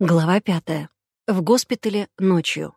Глава 5. В госпитале ночью.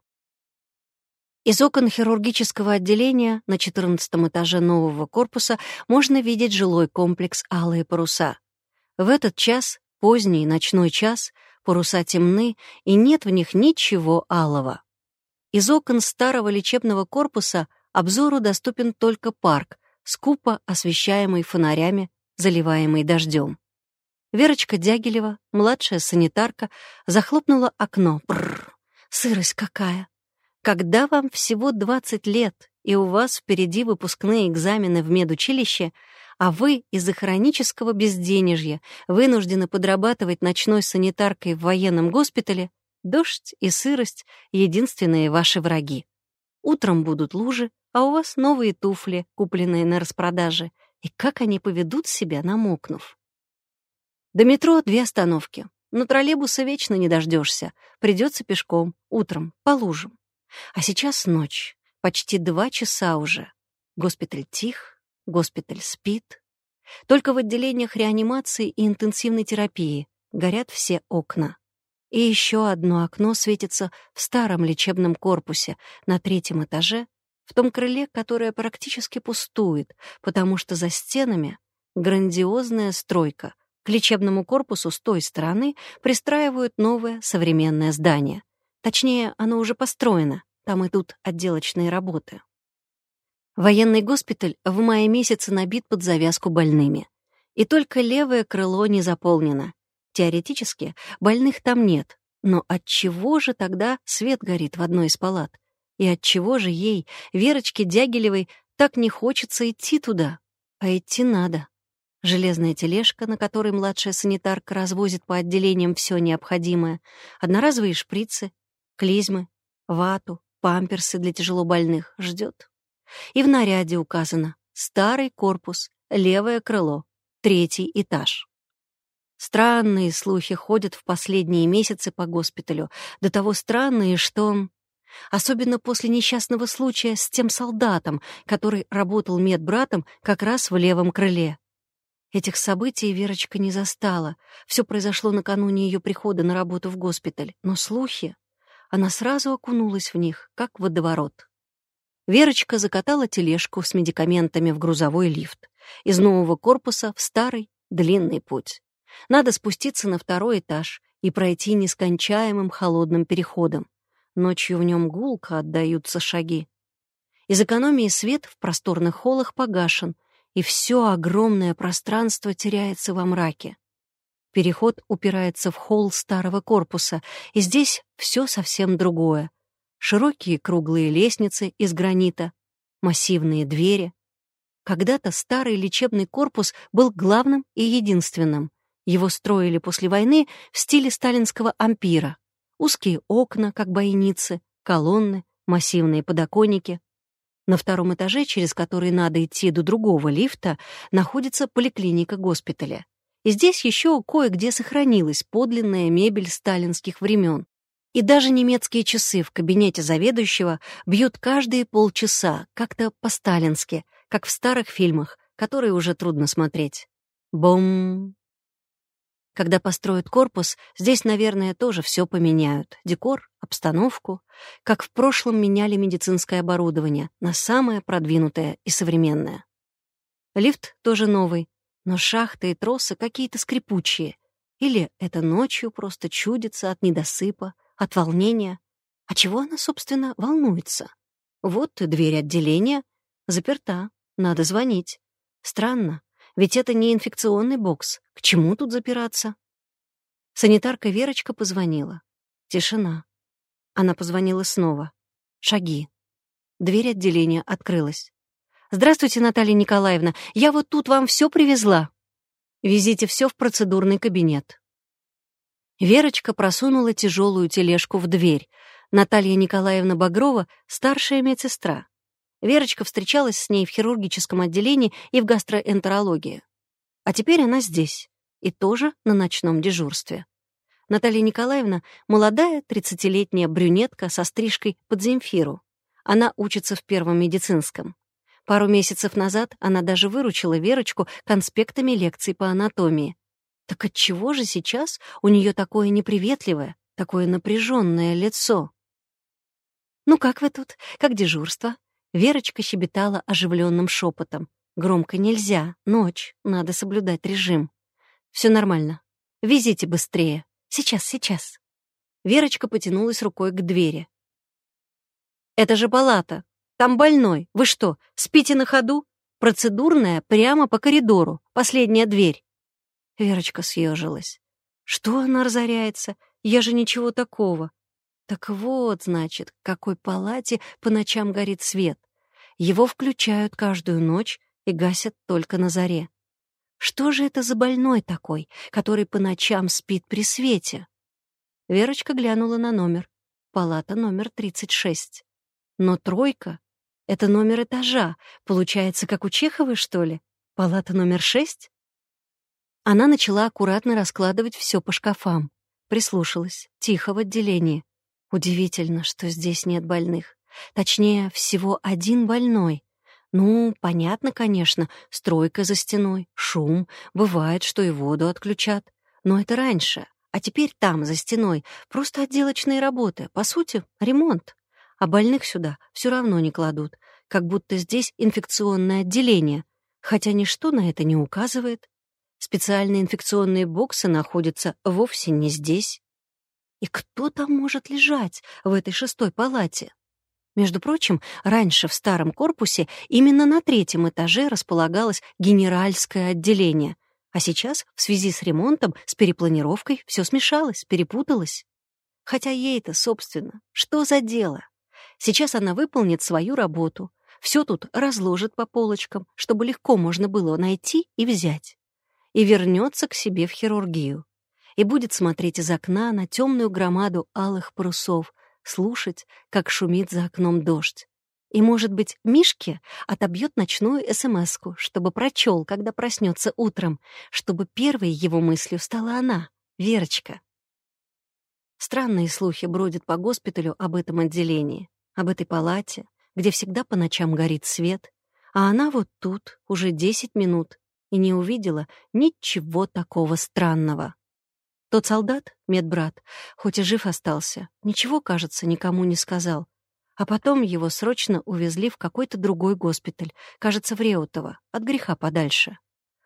Из окон хирургического отделения на 14-м этаже нового корпуса можно видеть жилой комплекс «Алые паруса». В этот час, поздний ночной час, паруса темны, и нет в них ничего алого. Из окон старого лечебного корпуса обзору доступен только парк, скупо освещаемый фонарями, заливаемый дождем. Верочка Дягилева, младшая санитарка, захлопнула окно. Бррр, сырость какая! Когда вам всего 20 лет, и у вас впереди выпускные экзамены в медучилище, а вы из-за хронического безденежья вынуждены подрабатывать ночной санитаркой в военном госпитале, дождь и сырость — единственные ваши враги. Утром будут лужи, а у вас новые туфли, купленные на распродаже. И как они поведут себя, намокнув? До метро 2 остановки. Но троллейбуса вечно не дождешься. Придется пешком, утром, по лужам. А сейчас ночь. Почти 2 часа уже. Госпиталь тих, госпиталь спит. Только в отделениях реанимации и интенсивной терапии горят все окна. И еще одно окно светится в старом лечебном корпусе на 3-м этаже, в том крыле, которое практически пустует, потому что за стенами грандиозная стройка. К лечебному корпусу с той стороны пристраивают новое современное здание. Точнее, оно уже построено, там идут отделочные работы. Военный госпиталь в мае месяце набит под завязку больными. И только левое крыло не заполнено. Теоретически больных там нет, но отчего же тогда свет горит в одной из палат? И отчего же ей, Верочке Дягилевой, так не хочется идти туда? А идти надо. Железная тележка, на которой младшая санитарка развозит по отделениям все необходимое, одноразовые шприцы, клизмы, вату, памперсы для тяжелобольных ждет. И в наряде указано «Старый корпус, левое крыло, 3-й этаж». Странные слухи ходят в последние месяцы по госпиталю, до того странные, что... Особенно после несчастного случая с тем солдатом, который работал медбратом как раз в левом крыле. Этих событий Верочка не застала. Все произошло накануне ее прихода на работу в госпиталь. Но слухи... Она сразу окунулась в них, как в водоворот. Верочка закатала тележку с медикаментами в грузовой лифт. Из нового корпуса в старый длинный путь. Надо спуститься на 2-й этаж и пройти нескончаемым холодным переходом. Ночью в нем гулко отдаются шаги. Из экономии свет в просторных холлах погашен, и все огромное пространство теряется во мраке. Переход упирается в холл старого корпуса, и здесь все совсем другое. Широкие круглые лестницы из гранита, массивные двери. Когда-то старый лечебный корпус был главным и единственным. Его строили после войны в стиле сталинского ампира. Узкие окна, как бойницы, колонны, массивные подоконники. На 2-м этаже, через который надо идти до другого лифта, находится поликлиника госпиталя. И здесь еще кое-где сохранилась подлинная мебель сталинских времен. И даже немецкие часы в кабинете заведующего бьют каждые полчаса, как-то по-сталински, как в старых фильмах, которые уже трудно смотреть. Бом! Когда построят корпус, здесь, наверное, тоже все поменяют. Декор, обстановку. Как в прошлом меняли медицинское оборудование на самое продвинутое и современное. Лифт тоже новый, но шахты и тросы какие-то скрипучие. Или это ночью просто чудится от недосыпа, от волнения. А чего она, собственно, волнуется? Вот и дверь отделения. Заперта. Надо звонить. Странно. Ведь это не инфекционный бокс. К чему тут запираться? Санитарка Верочка позвонила. Тишина. Она позвонила снова. Шаги. Дверь отделения открылась. «Здравствуйте, Наталья Николаевна. Я вот тут вам все привезла». «Везите все в процедурный кабинет». Верочка просунула тяжелую тележку в дверь. Наталья Николаевна Багрова — старшая медсестра. Верочка встречалась с ней в хирургическом отделении и в гастроэнтерологии. А теперь она здесь, и тоже на ночном дежурстве. Наталья Николаевна — молодая 30-летняя брюнетка со стрижкой под Земфиру. Она учится в 1-м медицинском. Пару месяцев назад она даже выручила Верочку конспектами лекций по анатомии. Так отчего же сейчас у нее такое неприветливое, такое напряженное лицо. «Ну как вы тут? Как дежурство?» Верочка щебетала оживленным шепотом. «Громко нельзя, ночь, надо соблюдать режим. Все нормально. Везите быстрее. Сейчас». Верочка потянулась рукой к двери. «Это же палата. Там больной. Вы что, спите на ходу? Процедурная прямо по коридору. Последняя дверь». Верочка съежилась. «Что она разоряется? Я же ничего такого». Так вот, значит, в какой палате по ночам горит свет. Его включают каждую ночь и гасят только на заре. Что же это за больной такой, который по ночам спит при свете? Верочка глянула на номер. Палата номер 36. Но тройка — это номер этажа. Получается, как у Чеховой, что ли? Палата номер 6? Она начала аккуратно раскладывать все по шкафам. Прислушалась. Тихо в отделении. Удивительно, что здесь нет больных. Точнее, всего один больной. Ну, понятно, конечно, стройка за стеной, шум, бывает, что и воду отключат. Но это раньше, а теперь там, за стеной, просто отделочные работы, по сути, ремонт. А больных сюда все равно не кладут, как будто здесь инфекционное отделение, хотя ничто на это не указывает. Специальные инфекционные боксы находятся вовсе не здесь. И кто там может лежать в этой 6-й палате? Между прочим, раньше в старом корпусе именно на 3-м этаже располагалось генеральское отделение, а сейчас, в связи с ремонтом, с перепланировкой, все смешалось, перепуталось. Хотя ей-то, собственно, что за дело? Сейчас она выполнит свою работу, все тут разложит по полочкам, чтобы легко можно было найти и взять, и вернется к себе в хирургию. И будет смотреть из окна на темную громаду алых парусов, слушать, как шумит за окном дождь. И, может быть, Мишке отобьет ночную СМС-ку, чтобы прочел, когда проснется утром, чтобы первой его мыслью стала она, Верочка. Странные слухи бродят по госпиталю об этом отделении, об этой палате, где всегда по ночам горит свет, а она вот тут уже 10 минут и не увидела ничего такого странного. Тот солдат, медбрат, хоть и жив остался, ничего, кажется, никому не сказал. А потом его срочно увезли в какой-то другой госпиталь, кажется, в Реутово, от греха подальше.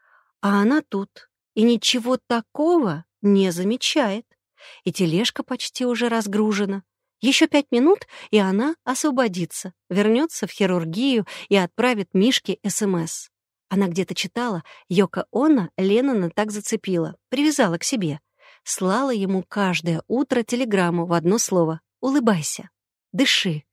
А она тут и ничего такого не замечает. И тележка почти уже разгружена. Еще 5 минут, и она освободится, вернется в хирургию и отправит Мишке СМС. Она где-то читала, Йоко Оно Леннона так зацепила, привязала к себе. Слала ему каждое утро телеграмму в одно слово: «Улыбайся, дыши».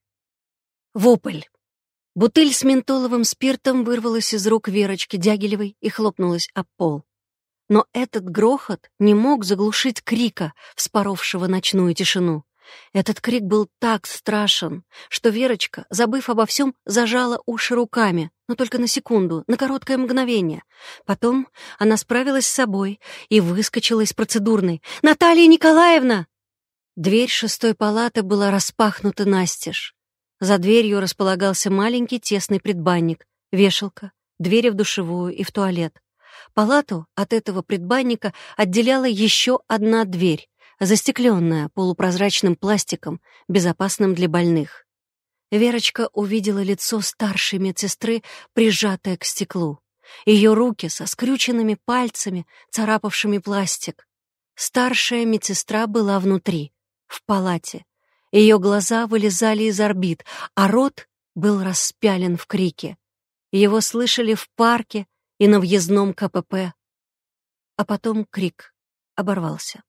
Вопль. Бутыль с ментоловым спиртом вырвалась из рук Верочки Дягилевой и хлопнулась об пол. Но этот грохот не мог заглушить крика, вспоровшего ночную тишину. Этот крик был так страшен, что Верочка, забыв обо всем, зажала уши руками, но только на секунду, на короткое мгновение. Потом она справилась с собой и выскочила из процедурной. «Наталья Николаевна!» Дверь 6-й палаты была распахнута настежь. За дверью располагался маленький тесный предбанник, вешалка, двери в душевую и в туалет. Палату от этого предбанника отделяла еще одна дверь, застекленная полупрозрачным пластиком, безопасным для больных. Верочка увидела лицо старшей медсестры, прижатое к стеклу. Ее руки со скрюченными пальцами, царапавшими пластик. Старшая медсестра была внутри, в палате. Ее глаза вылезали из орбит, а рот был распялен в крике. Его слышали в парке и на въездном КПП. А потом крик оборвался.